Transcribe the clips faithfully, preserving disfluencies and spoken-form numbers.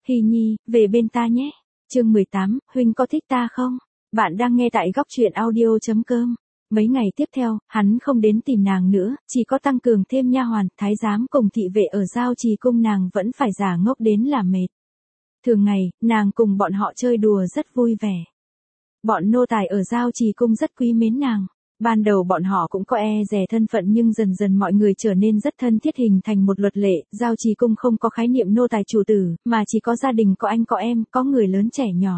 Hy Nhi, về bên ta nhé. Chương mười tám, huynh có thích ta không? Bạn đang nghe tại góc truyện audio chấm com. Mấy ngày tiếp theo, hắn không đến tìm nàng nữa, chỉ có tăng cường thêm nha hoàn, thái giám cùng thị vệ ở giao trì cung, nàng vẫn phải giả ngốc đến làm mệt. Thường ngày, nàng cùng bọn họ chơi đùa rất vui vẻ. Bọn nô tài ở giao trì cung rất quý mến nàng. Ban đầu bọn họ cũng có e dè thân phận, nhưng dần dần mọi người trở nên rất thân thiết, hình thành một luật lệ. Giao trì cung không có khái niệm nô tài chủ tử, mà chỉ có gia đình, có anh có em, có người lớn trẻ nhỏ.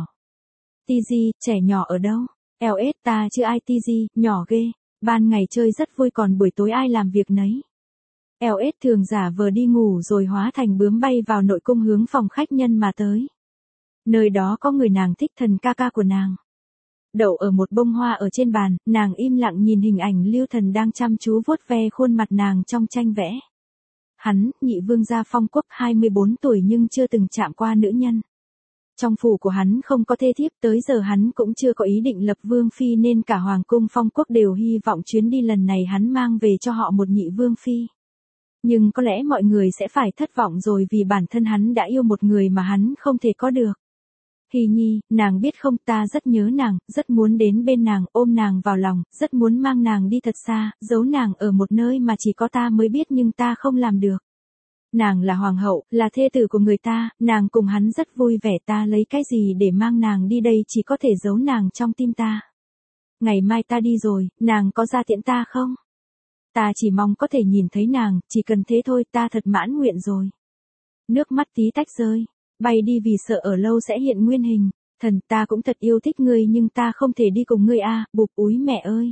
Tizi, trẻ nhỏ ở đâu? eo ét ta chứ ai Tizi, nhỏ ghê. Ban ngày chơi rất vui, còn buổi tối ai làm việc nấy. eo ét thường giả vờ đi ngủ rồi hóa thành bướm bay vào nội cung hướng phòng khách nhân mà tới. Nơi đó có người nàng thích, thần ca ca của nàng. Đậu ở một bông hoa ở trên bàn, nàng im lặng nhìn hình ảnh Lưu Thần đang chăm chú vuốt ve khuôn mặt nàng trong tranh vẽ. Hắn, nhị vương gia Phong Quốc, hai mươi bốn tuổi nhưng chưa từng chạm qua nữ nhân. Trong phủ của hắn không có thê thiếp, tới giờ hắn cũng chưa có ý định lập vương phi, nên cả hoàng cung Phong Quốc đều hy vọng chuyến đi lần này hắn mang về cho họ một nhị vương phi. Nhưng có lẽ mọi người sẽ phải thất vọng rồi, vì bản thân hắn đã yêu một người mà hắn không thể có được. Hy Nhi, nàng biết không, ta rất nhớ nàng, rất muốn đến bên nàng, ôm nàng vào lòng, rất muốn mang nàng đi thật xa, giấu nàng ở một nơi mà chỉ có ta mới biết, nhưng ta không làm được. Nàng là hoàng hậu, là thê tử của người ta, nàng cùng hắn rất vui vẻ, ta lấy cái gì để mang nàng đi đây, chỉ có thể giấu nàng trong tim ta. Ngày mai ta đi rồi, nàng có ra tiễn ta không? Ta chỉ mong có thể nhìn thấy nàng, chỉ cần thế thôi, ta thật mãn nguyện rồi. Nước mắt tí tách rơi. Bay đi vì sợ ở lâu sẽ hiện nguyên hình. Thần, ta cũng thật yêu thích ngươi, nhưng ta không thể đi cùng ngươi a, bụp úi mẹ ơi.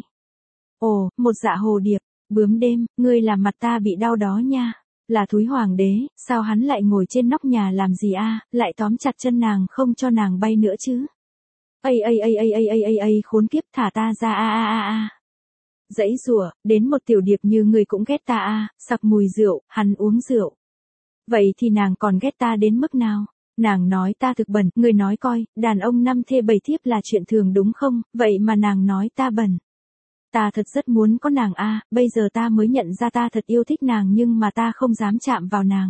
Ồ, một dạ hồ điệp, bướm đêm, ngươi làm mặt ta bị đau đó nha. Là thúi hoàng đế, sao hắn lại ngồi trên nóc nhà làm gì a, lại tóm chặt chân nàng không cho nàng bay nữa chứ. Ây ây ây ây ây ây ây ây, khốn kiếp, thả ta ra a a a a. Dãy rủa, đến một tiểu điệp như ngươi cũng ghét ta a, sặc mùi rượu, hắn uống rượu. Vậy thì nàng còn ghét ta đến mức nào? Nàng nói ta thực bẩn, người nói coi, đàn ông năm thê bảy thiếp là chuyện thường đúng không, vậy mà nàng nói ta bẩn. Ta thật rất muốn có nàng a, bây giờ ta mới nhận ra ta thật yêu thích nàng, nhưng mà ta không dám chạm vào nàng.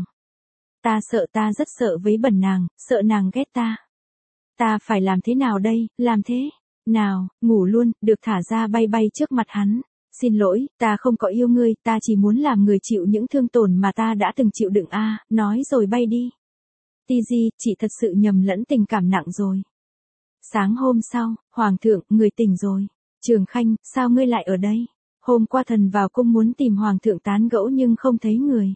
Ta sợ, ta rất sợ với bẩn nàng, sợ nàng ghét ta. Ta phải làm thế nào đây, làm thế nào, ngủ luôn, được thả ra bay bay trước mặt hắn. Xin lỗi, ta không có yêu ngươi, ta chỉ muốn làm người chịu những thương tổn mà ta đã từng chịu đựng a, nói rồi bay đi. Tizi, chị thật sự nhầm lẫn tình cảm nặng rồi. Sáng hôm sau, hoàng thượng, người tỉnh rồi. Trường Khanh, sao ngươi lại ở đây? Hôm qua thần vào cung muốn tìm hoàng thượng tán gẫu nhưng không thấy người.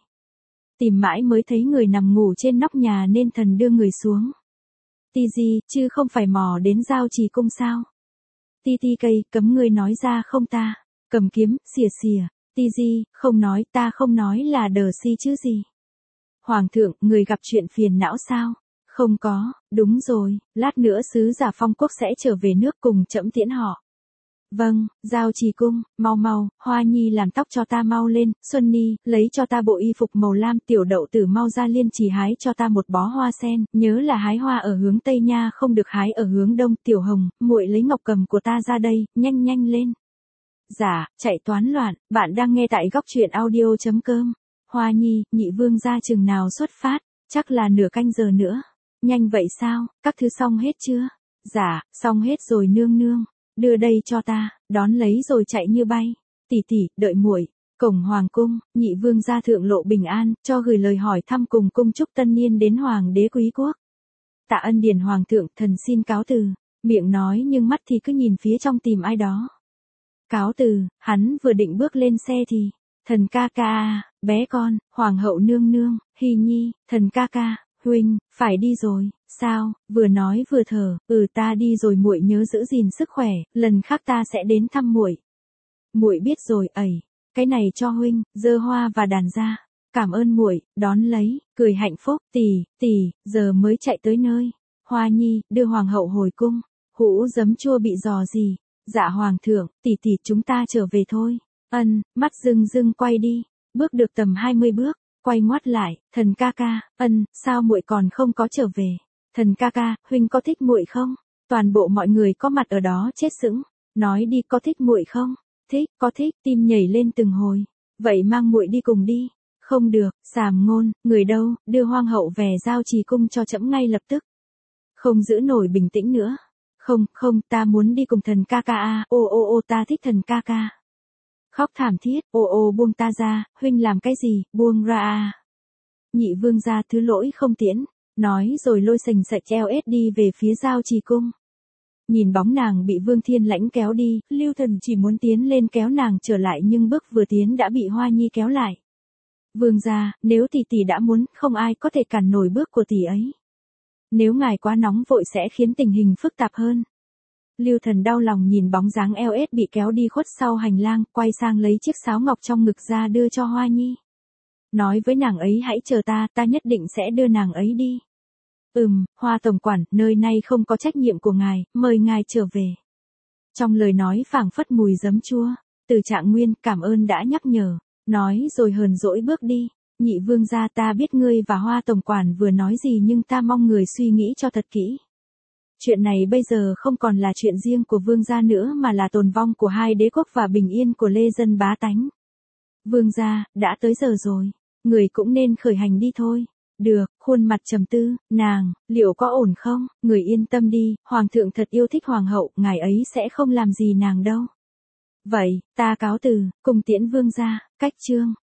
Tìm mãi mới thấy người nằm ngủ trên nóc nhà nên thần đưa người xuống. Tizi, chứ không phải mò đến giao trì cung sao? Ti ti cây, cấm ngươi nói ra không ta? Cầm kiếm, xìa xìa. Tizi, không nói, ta không nói là đờ si chứ gì. Hoàng thượng, người gặp chuyện phiền não sao? Không có, đúng rồi, lát nữa sứ giả Phong Quốc sẽ trở về nước, cùng trẫm tiễn họ. Vâng, giao trì cung, mau mau, Hoa Nhi làm tóc cho ta mau lên, Xuân Ni, lấy cho ta bộ y phục màu lam, Tiểu Đậu Tử mau ra Liên Trì hái cho ta một bó hoa sen, nhớ là hái hoa ở hướng Tây nha, không được hái ở hướng Đông. Tiểu Hồng, muội lấy ngọc cầm của ta ra đây, nhanh nhanh lên. Dạ, chạy toán loạn, bạn đang nghe tại góc truyện audio chấm com. Hoa Nhi, nhị vương gia chừng nào xuất phát, chắc là nửa canh giờ nữa. Nhanh vậy sao, các thứ xong hết chưa? Dạ, xong hết rồi nương nương, đưa đây cho ta, đón lấy rồi chạy như bay. Tỷ tỷ, đợi muội. Cổng hoàng cung, nhị vương gia thượng lộ bình an, cho gửi lời hỏi thăm cùng cung chúc tân niên đến hoàng đế quý quốc. Tạ ân điển hoàng thượng, thần xin cáo từ. Miệng nói nhưng mắt thì cứ nhìn phía trong tìm ai đó. Cáo từ, hắn vừa định bước lên xe thì, thần ca ca, bé con, hoàng hậu nương nương, Hy Nhi, thần ca ca, huynh, phải đi rồi, sao, vừa nói vừa thở, ừ ta đi rồi, muội nhớ giữ gìn sức khỏe, lần khác ta sẽ đến thăm muội. Muội biết rồi, ẩy, cái này cho huynh, dơ hoa và đàn ra, cảm ơn muội, đón lấy, cười hạnh phúc, tỷ, tỷ, giờ mới chạy tới nơi. Hoa Nhi, đưa hoàng hậu hồi cung, hũ giấm chua bị giò gì? Dạ hoàng thượng, tỷ tỷ chúng ta trở về thôi. Ân, mắt rưng rưng quay đi, bước được tầm hai mươi bước, quay ngoắt lại, thần ca ca, ân, sao muội còn không có trở về? Thần ca ca, huynh có thích muội không? Toàn bộ mọi người có mặt ở đó chết sững, nói đi, có thích muội không? Thích, có thích, tim nhảy lên từng hồi. Vậy mang muội đi cùng đi. Không được, sàm ngôn, người đâu, đưa hoàng hậu về giao trì cung cho trẫm ngay lập tức. Không giữ nổi bình tĩnh nữa. Không, không, ta muốn đi cùng thần ca ca a, ô ô ô ta thích thần ca ca. Khóc thảm thiết, ô ô buông ta ra, huynh làm cái gì, buông ra a. Nhị vương gia thứ lỗi không tiễn, nói rồi lôi sành sạch eo ết đi về phía giao trì cung. Nhìn bóng nàng bị Vương Thiên Lãnh kéo đi, Lưu Thần chỉ muốn tiến lên kéo nàng trở lại nhưng bước vừa tiến đã bị Hoa Nhi kéo lại. Vương gia, nếu tỷ tỷ đã muốn, không ai có thể cản nổi bước của tỷ ấy. Nếu ngài quá nóng vội sẽ khiến tình hình phức tạp hơn. Lưu Thần đau lòng nhìn bóng dáng eo ết bị kéo đi khuất sau hành lang, quay sang lấy chiếc sáo ngọc trong ngực ra đưa cho Hoa Nhi. Nói với nàng ấy hãy chờ ta, ta nhất định sẽ đưa nàng ấy đi. Ừm, Hoa tổng quản, nơi này không có trách nhiệm của ngài, mời ngài trở về. Trong lời nói phảng phất mùi giấm chua, Từ Trạng Nguyên cảm ơn đã nhắc nhở, nói rồi hờn dỗi bước đi. Nhị vương gia, ta biết ngươi và Hoa tổng quản vừa nói gì nhưng ta mong người suy nghĩ cho thật kỹ. Chuyện này bây giờ không còn là chuyện riêng của vương gia nữa mà là tồn vong của hai đế quốc và bình yên của lê dân bá tánh. Vương gia, đã tới giờ rồi, người cũng nên khởi hành đi thôi. Được, khuôn mặt trầm tư, nàng, liệu có ổn không? Người yên tâm đi, hoàng thượng thật yêu thích hoàng hậu, ngài ấy sẽ không làm gì nàng đâu. Vậy, ta cáo từ, cùng tiễn vương gia, cách chương.